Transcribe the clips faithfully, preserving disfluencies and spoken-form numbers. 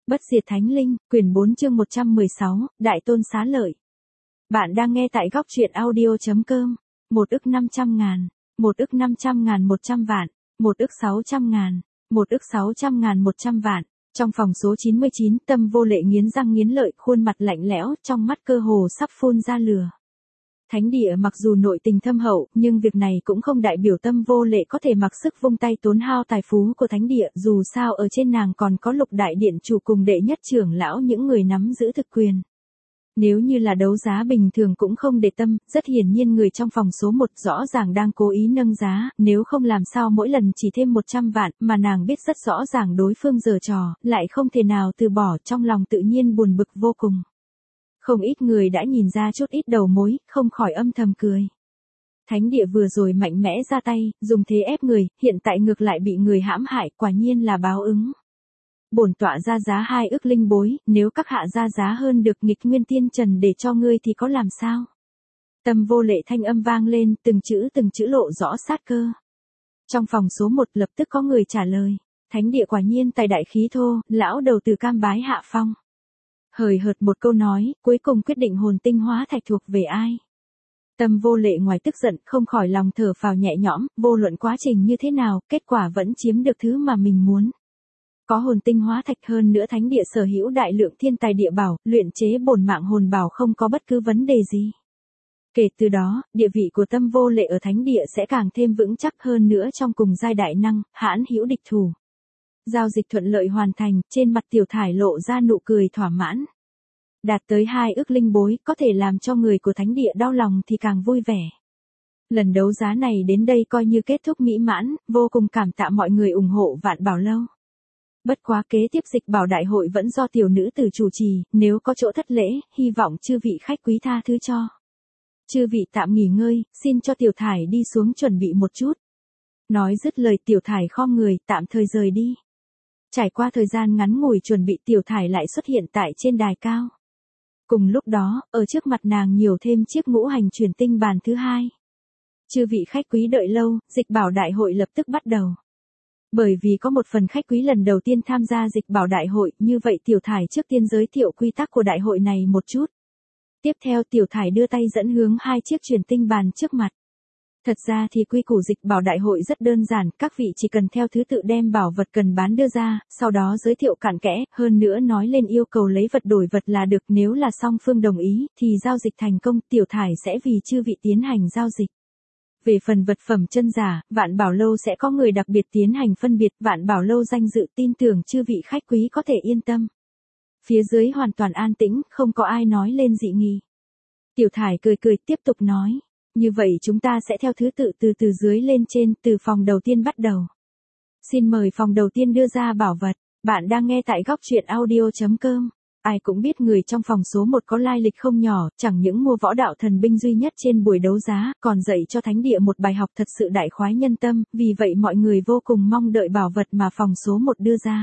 Bất diệt thánh linh, quyển bốn chương một trăm mười sáu, Đại tôn xá lợi. Bạn đang nghe tại góc truyện audio.com. Một ức năm trăm ngàn, một ức năm trăm ngàn một trăm vạn, một ức sáu trăm ngàn, một ức sáu trăm ngàn một trăm vạn. Trong phòng số chín mươi chín, Tâm Vô Lệ nghiến răng nghiến lợi, khuôn mặt lạnh lẽo, trong mắt cơ hồ sắp phun ra lửa. Thánh địa mặc dù nội tình thâm hậu, nhưng việc này cũng không đại biểu Tâm Vô Lệ có thể mặc sức vung tay tốn hao tài phú của thánh địa, dù sao ở trên nàng còn có Lục đại điện chủ cùng đệ nhất trưởng lão những người nắm giữ thực quyền. Nếu như là đấu giá bình thường cũng không để tâm, rất hiển nhiên người trong phòng số một rõ ràng đang cố ý nâng giá, nếu không làm sao mỗi lần chỉ thêm một trăm vạn, mà nàng biết rất rõ ràng đối phương giở trò, lại không thể nào từ bỏ, trong lòng tự nhiên buồn bực vô cùng. Không ít người đã nhìn ra chút ít đầu mối, không khỏi âm thầm cười. Thánh địa vừa rồi mạnh mẽ ra tay, dùng thế ép người, hiện tại ngược lại bị người hãm hại, quả nhiên là báo ứng. Bổn tọa ra giá hai ức linh bối, nếu các hạ ra giá hơn được nghịch nguyên tiên trần để cho ngươi thì có làm sao? Tâm Vô Lệ thanh âm vang lên, từng chữ từng chữ lộ rõ sát cơ. Trong phòng số một lập tức có người trả lời. Thánh địa quả nhiên tài đại khí thô, lão đầu từ cam bái hạ phong. Hời hợt một câu nói, cuối cùng quyết định hồn tinh hóa thạch thuộc về ai. Tâm Vô Lệ ngoài tức giận, không khỏi lòng thở phào nhẹ nhõm, vô luận quá trình như thế nào, kết quả vẫn chiếm được thứ mà mình muốn. Có hồn tinh hóa thạch, hơn nữa thánh địa sở hữu đại lượng thiên tài địa bảo, luyện chế bổn mạng hồn bảo không có bất cứ vấn đề gì. Kể từ đó, địa vị của Tâm Vô Lệ ở thánh địa sẽ càng thêm vững chắc hơn nữa trong cùng giai đại năng, hãn hữu địch thủ. Giao dịch thuận lợi hoàn thành, trên mặt Tiểu Thải lộ ra nụ cười thỏa mãn. Đạt tới hai ức linh bối, có thể làm cho người của thánh địa đau lòng thì càng vui vẻ. Lần đấu giá này đến đây coi như kết thúc mỹ mãn, vô cùng cảm tạ mọi người ủng hộ Vạn Bảo Lâu. Bất quá kế tiếp dịch bảo đại hội vẫn do tiểu nữ tử chủ trì, nếu có chỗ thất lễ, hy vọng chư vị khách quý tha thứ cho. Chư vị tạm nghỉ ngơi, xin cho Tiểu Thải đi xuống chuẩn bị một chút. Nói dứt lời Tiểu Thải khom người, tạm thời rời đi. Trải qua thời gian ngắn ngủi chuẩn bị, Tiểu Thải lại xuất hiện tại trên đài cao. Cùng lúc đó, ở trước mặt nàng nhiều thêm chiếc ngũ hành truyền tinh bàn thứ hai. Chư vị khách quý đợi lâu, dịch bảo đại hội lập tức bắt đầu. Bởi vì có một phần khách quý lần đầu tiên tham gia dịch bảo đại hội, như vậy Tiểu Thải trước tiên giới thiệu quy tắc của đại hội này một chút. Tiếp theo Tiểu Thải đưa tay dẫn hướng hai chiếc truyền tinh bàn trước mặt. Thật ra thì quy củ dịch bảo đại hội rất đơn giản, các vị chỉ cần theo thứ tự đem bảo vật cần bán đưa ra, sau đó giới thiệu cặn kẽ, hơn nữa nói lên yêu cầu lấy vật đổi vật là được, nếu là song phương đồng ý, thì giao dịch thành công, Tiểu Thải sẽ vì chư vị tiến hành giao dịch. Về phần vật phẩm chân giả, Vạn Bảo Lâu sẽ có người đặc biệt tiến hành phân biệt, Vạn Bảo Lâu danh dự tin tưởng chư vị khách quý có thể yên tâm. Phía dưới hoàn toàn an tĩnh, không có ai nói lên dị nghị. Tiểu Thải cười cười tiếp tục nói. Như vậy chúng ta sẽ theo thứ tự từ từ dưới lên trên, từ phòng đầu tiên bắt đầu. Xin mời phòng đầu tiên đưa ra bảo vật. Bạn đang nghe tại góc truyện audio.com. Ai cũng biết người trong phòng số một có lai lịch không nhỏ, chẳng những mua võ đạo thần binh duy nhất trên buổi đấu giá, còn dạy cho thánh địa một bài học thật sự đại khoái nhân tâm, vì vậy mọi người vô cùng mong đợi bảo vật mà phòng số một đưa ra.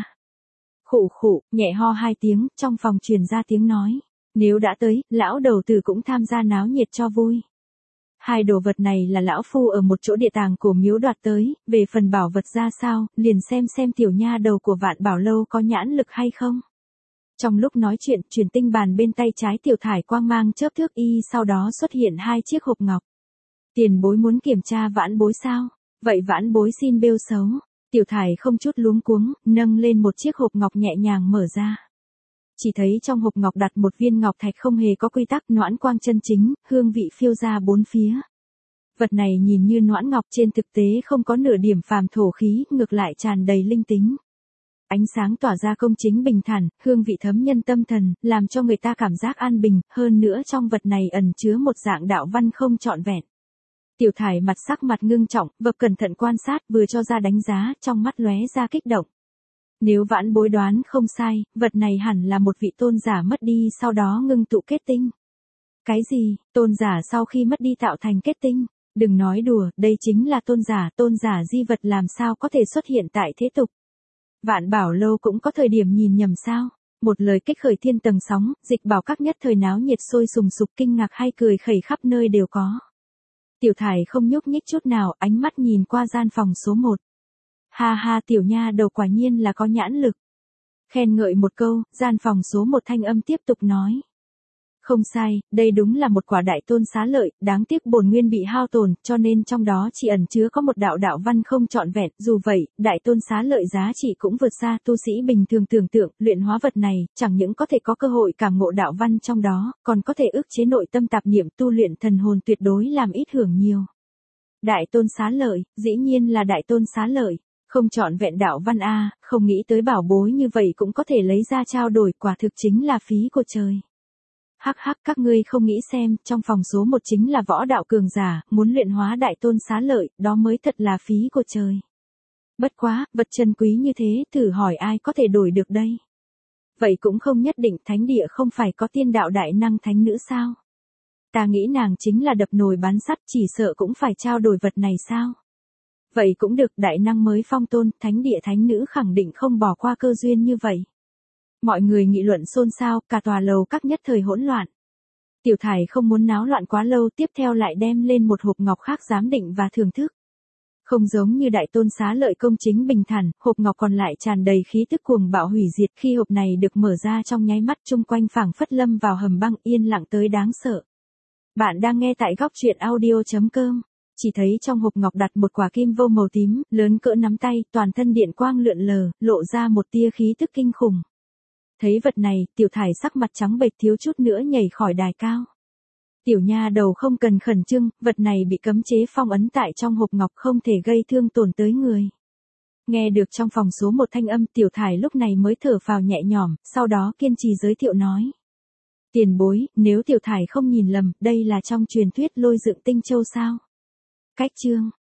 Khụ khụ, nhẹ ho hai tiếng, trong phòng truyền ra tiếng nói. Nếu đã tới, lão đầu tử cũng tham gia náo nhiệt cho vui. Hai đồ vật này là lão phu ở một chỗ địa tàng của miếu đoạt tới, về phần bảo vật ra sao, liền xem xem tiểu nha đầu của Vạn Bảo Lâu có nhãn lực hay không. Trong lúc nói chuyện, truyền tinh bàn bên tay trái Tiểu Thải quang mang chớp thước y, sau đó xuất hiện hai chiếc hộp ngọc. Tiền bối muốn kiểm tra vãn bối sao? Vậy vãn bối xin bêu xấu. Tiểu Thải không chút luống cuống, nâng lên một chiếc hộp ngọc nhẹ nhàng mở ra. Chỉ thấy trong hộp ngọc đặt một viên ngọc thạch không hề có quy tắc, noãn quang chân chính, hương vị phiêu ra bốn phía. Vật này nhìn như noãn ngọc, trên thực tế không có nửa điểm phàm thổ khí, ngược lại tràn đầy linh tính. Ánh sáng tỏa ra công chính bình thản, hương vị thấm nhân tâm thần, làm cho người ta cảm giác an bình, hơn nữa trong vật này ẩn chứa một dạng đạo văn không trọn vẹn. Tiểu Thải mặt sắc mặt ngưng trọng, vật cẩn thận quan sát, vừa cho ra đánh giá, trong mắt lóe ra kích động. Nếu vãn bối đoán không sai, vật này hẳn là một vị tôn giả mất đi sau đó ngưng tụ kết tinh. Cái gì, tôn giả sau khi mất đi tạo thành kết tinh? Đừng nói đùa, đây chính là tôn giả, tôn giả di vật làm sao có thể xuất hiện tại thế tục. Vạn Bảo Lâu cũng có thời điểm nhìn nhầm sao? Một lời kích khởi thiên tầng sóng, dịch bảo các nhất thời náo nhiệt sôi sùng sục, kinh ngạc hay cười khẩy khắp nơi đều có. Tiểu Thải không nhúc nhích chút nào, ánh mắt nhìn qua gian phòng số một. Ha ha, tiểu nha đầu quả nhiên là có nhãn lực. Khen ngợi một câu, gian phòng số một thanh âm tiếp tục nói. Không sai, đây đúng là một quả đại tôn xá lợi, đáng tiếc bổn nguyên bị hao tổn, cho nên trong đó chỉ ẩn chứa có một đạo đạo văn không trọn vẹn, dù vậy, đại tôn xá lợi giá trị cũng vượt xa tu sĩ bình thường tưởng tượng, luyện hóa vật này, chẳng những có thể có cơ hội cảm ngộ đạo văn trong đó, còn có thể ức chế nội tâm tạp niệm tu luyện thần hồn tuyệt đối làm ít hưởng nhiều. Đại tôn xá lợi, dĩ nhiên là đại tôn xá lợi. Không trọn vẹn đạo văn a, không nghĩ tới bảo bối như vậy cũng có thể lấy ra trao đổi, quả thực chính là phí của trời. Hắc hắc, các ngươi không nghĩ xem, trong phòng số một chính là võ đạo cường giả, muốn luyện hóa đại tôn xá lợi, đó mới thật là phí của trời. Bất quá, vật chân quý như thế, thử hỏi ai có thể đổi được đây? Vậy cũng không nhất định, thánh địa không phải có tiên đạo đại năng thánh nữ sao? Ta nghĩ nàng chính là đập nồi bán sắt, chỉ sợ cũng phải trao đổi vật này sao? Vậy cũng được, đại năng mới phong tôn, thánh địa thánh nữ khẳng định không bỏ qua cơ duyên như vậy. Mọi người nghị luận xôn xao, cả tòa lầu các nhất thời hỗn loạn. Tiểu Thải không muốn náo loạn quá lâu, tiếp theo lại đem lên một hộp ngọc khác giám định và thưởng thức. Không giống như đại tôn xá lợi công chính bình thản, hộp ngọc còn lại tràn đầy khí tức cuồng bạo hủy diệt, khi hộp này được mở ra trong nháy mắt chung quanh phảng phất lâm vào hầm băng, yên lặng tới đáng sợ. Bạn đang nghe tại góc truyện audio chấm com. Chỉ thấy trong hộp ngọc đặt một quả kim vô màu tím, lớn cỡ nắm tay, toàn thân điện quang lượn lờ, lộ ra một tia khí tức kinh khủng. Thấy vật này, Tiểu Thải sắc mặt trắng bệch thiếu chút nữa nhảy khỏi đài cao. Tiểu nha đầu không cần khẩn trương, vật này bị cấm chế phong ấn tại trong hộp ngọc không thể gây thương tổn tới người. Nghe được trong phòng số một thanh âm, Tiểu Thải lúc này mới thở phào nhẹ nhõm, sau đó kiên trì giới thiệu nói. Tiền bối, nếu Tiểu Thải không nhìn lầm, đây là trong truyền thuyết lôi dựng tinh châu sao? Cách chương.